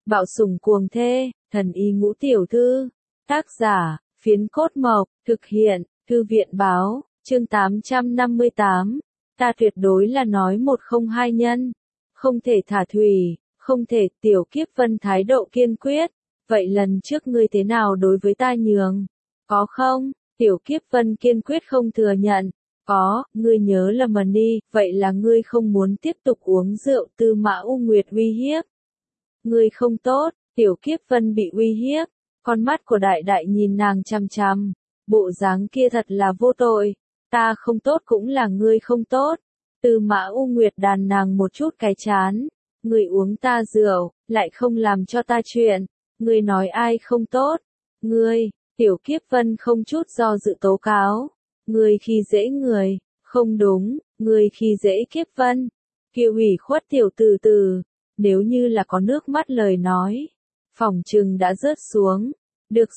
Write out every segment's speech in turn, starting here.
Bạo sủng cuồng thê, thần y ngũ tiểu thư. Tác giả, Phiến Cốt Mộc, thực hiện, Thư viện báo, chương 858. Ta tuyệt đối là nói một không hai nhân. Không thể thả thủy, không thể. Tiểu Kiếp Vân thái độ kiên quyết. Vậy lần trước ngươi thế nào đối với ta nhường? Có không? Tiểu Kiếp Vân kiên quyết không thừa nhận. Có, ngươi nhớ lầm đi, vậy là ngươi không muốn tiếp tục uống rượu. Tư Mã U Nguyệt uy hiếp. Ngươi không tốt. Tiểu Kiếp Vân bị uy hiếp. Con mắt của đại đại nhìn nàng chằm chằm. Bộ dáng kia thật là vô tội. Ta không tốt cũng là ngươi không tốt. Tư Mã U Nguyệt đàn nàng một chút cái chán. Ngươi uống ta rượu, lại không làm cho ta chuyện. Ngươi nói ai không tốt? Ngươi. Tiểu Kiếp Vân không chút do dự tố cáo. Ngươi khi dễ người. Không đúng, ngươi khi dễ Kiếp Vân. Kiều ủy khuất tiểu từ từ. Nếu như là có nước mắt lời nói. Phỏng chừng đã rớt xuống. Được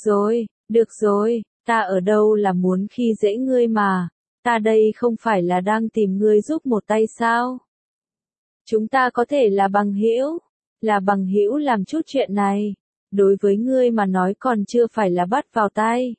rồi, ta ở đâu là muốn khi dễ ngươi mà. Ta đây không phải là đang tìm ngươi giúp một tay sao? Chúng ta có thể là bằng hữu. Là bằng hữu làm chút chuyện này. Đối với ngươi mà nói còn chưa phải là bắt vào tay.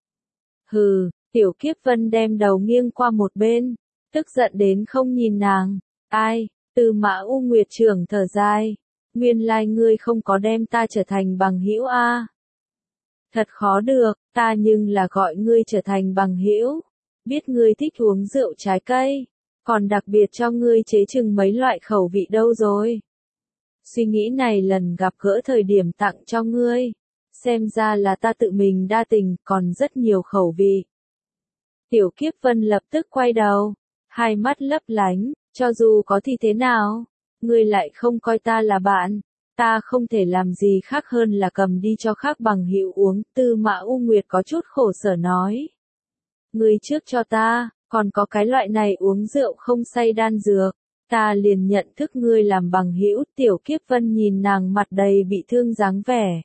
Hừ, Tiểu Kiếp Vân đem đầu nghiêng qua một bên. Tức giận đến không nhìn nàng. Ai, Tư Mã U Nguyệt trưởng thở dài. Nguyên lai ngươi không có đem ta trở thành bằng hữu a. Thật khó được, ta nhưng là gọi ngươi trở thành bằng hữu. Biết ngươi thích uống rượu trái cây, còn đặc biệt cho ngươi chế chừng mấy loại khẩu vị đâu rồi. Suy nghĩ này lần gặp gỡ thời điểm tặng cho ngươi. Xem ra là ta tự mình đa tình, còn rất nhiều khẩu vị. Tiểu Kiếp Vân lập tức quay đầu, hai mắt lấp lánh, cho dù có thì thế nào, ngươi lại không coi ta là bạn. Ta không thể làm gì khác hơn là cầm đi cho khác bằng hữu uống. Tư Mã U Nguyệt có chút khổ sở nói. Ngươi trước cho ta, còn có cái loại này uống rượu không say đan dược. Ta liền nhận thức ngươi làm bằng hữu. Tiểu Kiếp Vân nhìn nàng mặt đầy bị thương dáng vẻ.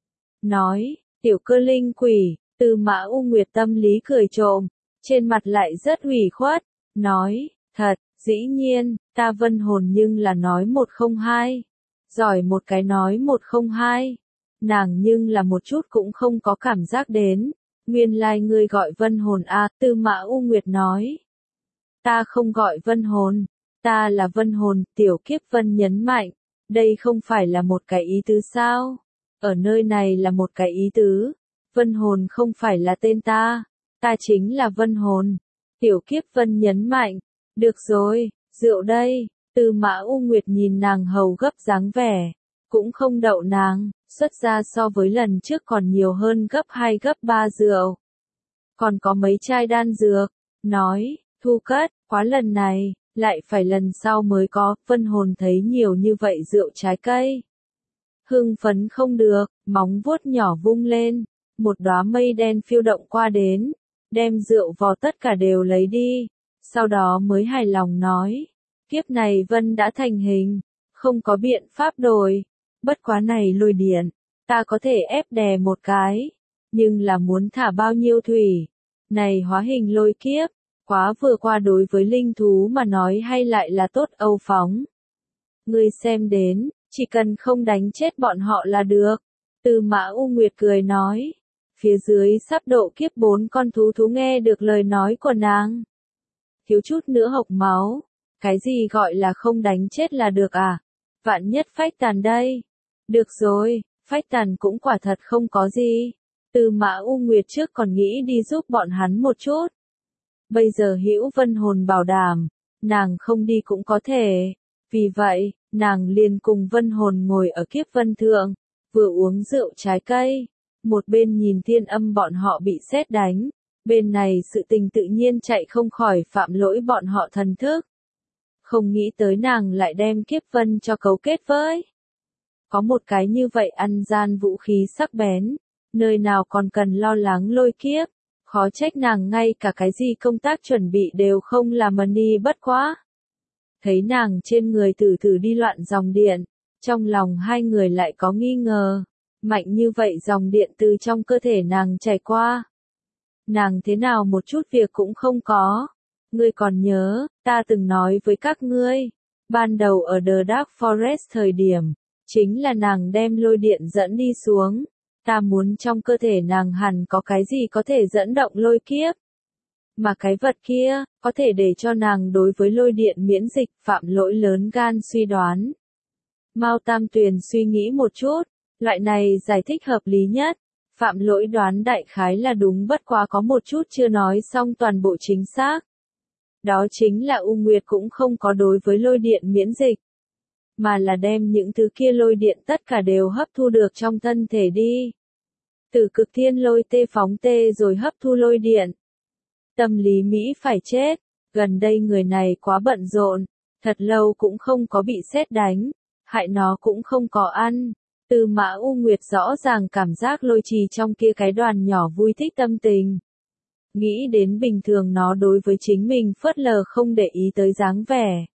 Nói, tiểu cơ linh quỷ. Tư Mã U Nguyệt tâm lý cười trộm, trên mặt lại rất ủy khuất. Nói, thật, dĩ nhiên, ta Vân Hồn nhưng là nói một không hai. Giỏi một cái nói một không hai. Nàng nhưng là một chút cũng không có cảm giác đến. Nguyên lai ngươi gọi Vân Hồn a. Tư Mã U Nguyệt nói. Ta không gọi Vân Hồn. Ta là Vân Hồn. Tiểu Kiếp Vân nhấn mạnh. Đây không phải là một cái ý tứ sao? Ở nơi này là một cái ý tứ. Vân Hồn không phải là tên ta. Ta chính là Vân Hồn. Tiểu Kiếp Vân nhấn mạnh. Được rồi, rượu đây. Tư Mã U Nguyệt nhìn nàng hầu gấp dáng vẻ, cũng không đậu nàng, xuất ra so với lần trước còn nhiều hơn gấp 2 gấp 3 rượu. Còn có mấy chai đan dược, nói, thu cất, quá lần này, lại phải lần sau mới có. Vân Hồn thấy nhiều như vậy rượu trái cây. Hưng phấn không được, móng vuốt nhỏ vung lên, một đóa mây đen phiêu động qua đến, đem rượu vò tất cả đều lấy đi, sau đó mới hài lòng nói. Kiếp này Vân đã thành hình, không có biện pháp đổi. Bất quá này lôi điện, ta có thể ép đè một cái, nhưng là muốn thả bao nhiêu thủy. Này hóa hình lôi kiếp, quá vừa qua đối với linh thú mà nói hay lại là tốt âu phóng. Ngươi xem đến, chỉ cần không đánh chết bọn họ là được. Tư Mã U Nguyệt cười nói. Phía dưới sắp độ kiếp 4 con thú nghe được lời nói của nàng. Thiếu chút nữa hộc máu. Cái gì gọi là không đánh chết là được à? Vạn nhất phách tàn đây. Được rồi, phách tàn cũng quả thật không có gì. Tư Mã U Nguyệt trước còn nghĩ đi giúp bọn hắn một chút. Bây giờ hữu Vân Hồn bảo đảm, nàng không đi cũng có thể. Vì vậy, nàng liền cùng Vân Hồn ngồi ở Kiếp Vân thượng, vừa uống rượu trái cây, một bên nhìn Thiên Âm bọn họ bị sét đánh. Bên này sự tình tự nhiên chạy không khỏi phạm lỗi bọn họ thần thức. Không nghĩ tới nàng lại đem Kiếp Vân cho cấu kết với. Có một cái như vậy ăn gian vũ khí sắc bén, nơi nào còn cần lo lắng lôi kiếp, khó trách nàng ngay cả cái gì công tác chuẩn bị đều không làm đi bất quá. Thấy nàng trên người từ từ đi loạn dòng điện, trong lòng hai người lại có nghi ngờ, mạnh như vậy dòng điện từ trong cơ thể nàng chảy qua. Nàng thế nào một chút việc cũng không có. Ngươi còn nhớ, ta từng nói với các ngươi, ban đầu ở The Dark Forest thời điểm, Chính là nàng đem lôi điện dẫn đi xuống. Ta muốn trong cơ thể nàng hẳn có cái gì có thể dẫn động lôi kiếp. Mà cái vật kia, có thể để cho nàng đối với lôi điện miễn dịch, Phạm Lỗi lớn gan suy đoán. Mao Tam Tuyền suy nghĩ một chút, loại này giải thích hợp lý nhất. Phạm Lỗi đoán đại khái là đúng, bất quá có một chút chưa nói xong toàn bộ chính xác. Đó chính là U Nguyệt cũng không có đối với lôi điện miễn dịch, mà là đem những thứ kia lôi điện tất cả đều hấp thu được trong thân thể đi. Từ cực thiên lôi tê phóng tê rồi hấp thu lôi điện. Tâm lý Mỹ phải chết, gần đây người này quá bận rộn, thật lâu cũng không có bị sét đánh, hại nó cũng không có ăn. Tư Mã U Nguyệt rõ ràng cảm giác lôi trì trong kia cái đoàn nhỏ vui thích tâm tình. Nghĩ đến bình thường nó đối với chính mình phớt lờ không để ý tới dáng vẻ.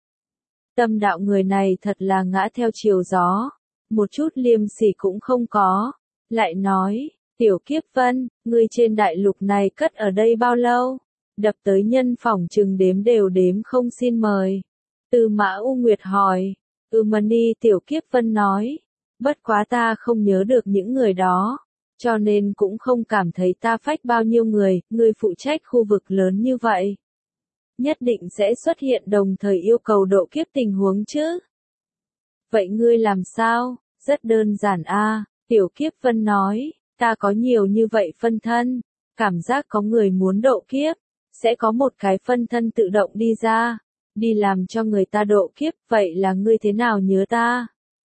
Tâm đạo người này thật là ngã theo chiều gió, một chút liêm sỉ cũng không có. Lại nói, Tiểu Kiếp Vân, ngươi trên đại lục này cất ở đây bao lâu? Đập tới nhân phỏng chừng đếm đều đếm không xin mời. Tư Mã U Nguyệt hỏi, Mani Tiểu Kiếp Vân nói, bất quá ta không nhớ được những người đó, cho nên cũng không cảm thấy ta phách bao nhiêu người, ngươi phụ trách khu vực lớn như vậy. Nhất định sẽ xuất hiện đồng thời yêu cầu độ kiếp tình huống chứ. Vậy ngươi làm sao? Rất đơn giản a. Tiểu Kiếp Vân nói, ta có nhiều như vậy phân thân, cảm giác có người muốn độ kiếp, sẽ có một cái phân thân tự động đi ra, đi làm cho người ta độ kiếp, vậy là ngươi thế nào nhớ ta?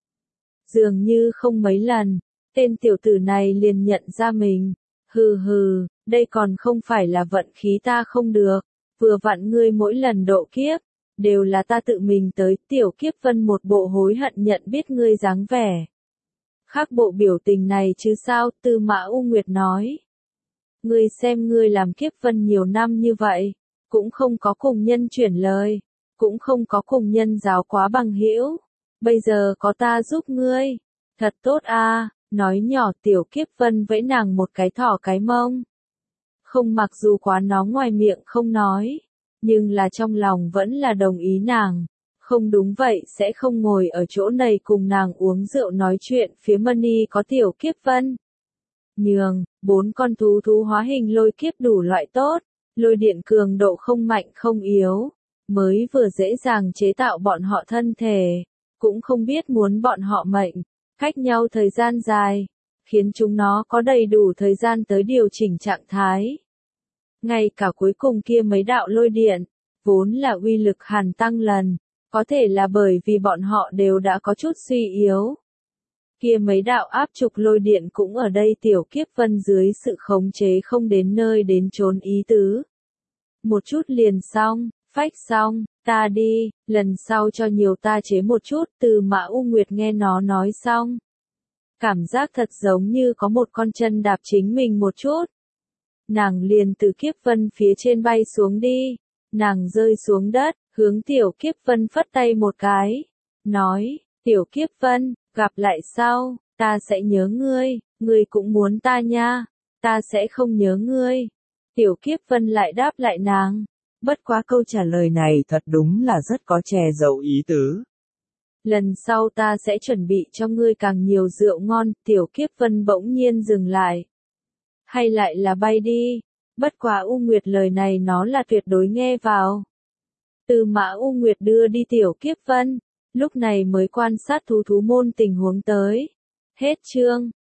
Dường như không mấy lần, tên tiểu tử này liền nhận ra mình, hừ hừ, đây còn không phải là vận khí ta không được, vừa vặn ngươi mỗi lần độ kiếp, đều là ta tự mình tới. Tiểu Kiếp Vân một bộ hối hận nhận biết ngươi dáng vẻ. Khác bộ biểu tình này chứ sao, Tư Mã U Nguyệt nói. Ngươi xem ngươi làm Kiếp Vân nhiều năm như vậy, cũng không có cùng nhân chuyển lời, cũng không có cùng nhân giáo quá bằng hữu, bây giờ có ta giúp ngươi, thật tốt a. Nói nhỏ Tiểu Kiếp Vân vẫy nàng một cái thỏ cái mông. Không, mặc dù quá nó ngoài miệng không nói, nhưng là trong lòng vẫn là đồng ý nàng. Không đúng vậy sẽ không ngồi ở chỗ này cùng nàng uống rượu nói chuyện. Phía Mani có Tiểu Kiếp Vân. Nhường, 4 con thú hóa hình lôi kiếp đủ loại tốt, lôi điện cường độ không mạnh không yếu, mới vừa dễ dàng chế tạo bọn họ thân thể, cũng không biết muốn bọn họ mệnh, cách nhau thời gian dài, khiến chúng nó có đầy đủ thời gian tới điều chỉnh trạng thái. Ngay cả cuối cùng kia mấy đạo lôi điện, vốn là uy lực hàn tăng lần, có thể là bởi vì bọn họ đều đã có chút suy yếu. Kia mấy đạo áp trục lôi điện cũng ở đây Tiểu Kiếp Vân dưới sự khống chế không đến nơi đến chốn ý tứ. Một chút liền xong, phách xong, ta đi, lần sau cho nhiều ta chế một chút. Từ Mã U Nguyệt nghe nó nói xong, cảm giác thật giống như có một con chân đạp chính mình một chút. Nàng liền từ Kiếp Vân phía trên bay xuống đi, nàng rơi xuống đất, hướng Tiểu Kiếp Vân phất tay một cái, nói, Tiểu Kiếp Vân, gặp lại sau, ta sẽ nhớ ngươi, ngươi cũng muốn ta nha, ta sẽ không nhớ ngươi. Tiểu Kiếp Vân lại đáp lại nàng, bất quá câu trả lời này thật đúng là rất có che giấu ý tứ. Lần sau ta sẽ chuẩn bị cho ngươi càng nhiều rượu ngon. Tiểu Kiếp Vân bỗng nhiên dừng lại. Hay lại là bay đi, bất quá U Nguyệt lời này nó là tuyệt đối nghe vào. Từ Mã U Nguyệt đưa đi Tiểu Kiếp Vân, lúc này mới quan sát thú môn tình huống tới. Hết chương.